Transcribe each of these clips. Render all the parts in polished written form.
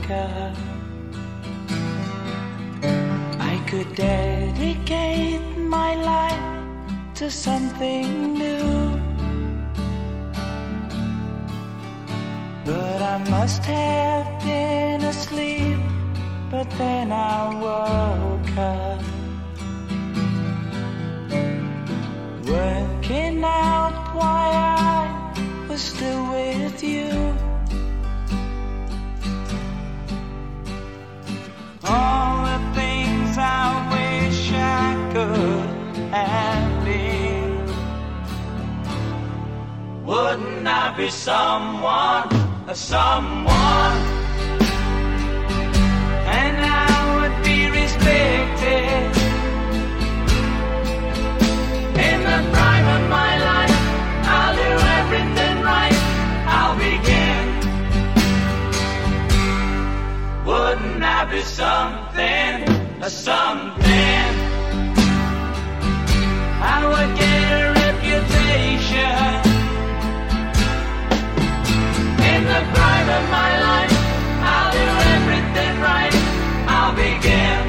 America. I could dedicate my life to something new, but I must have been asleep, but then I woke up, working out why I was still with you. All the things I wish I could have been. Wouldn't I be someone, someone? And I would be respected in the prime of my life. I'll do everything right, I'll begin. Wouldn't I be something, something? I would get a reputation in the prime of my life. I'll do everything right, I'll begin.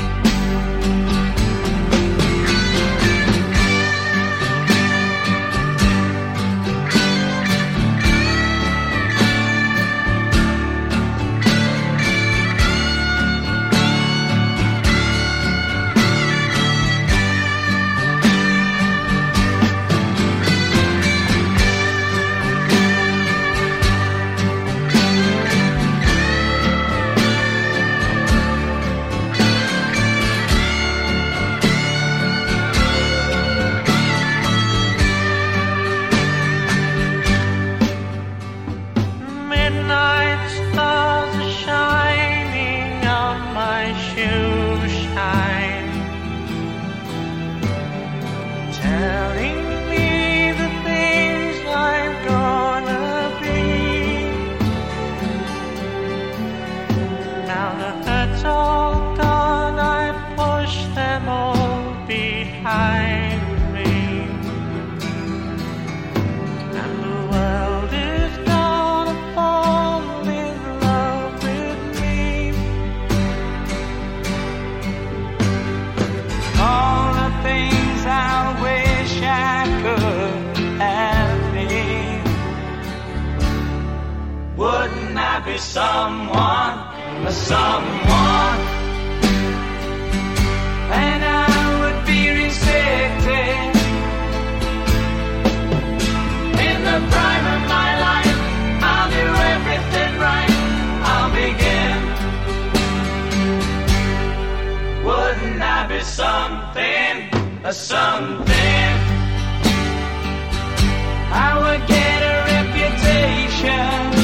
Someone, someone, and I would be respected in the prime of my life. I'll do everything right, I'll begin. Wouldn't I be something, something? I would get a reputation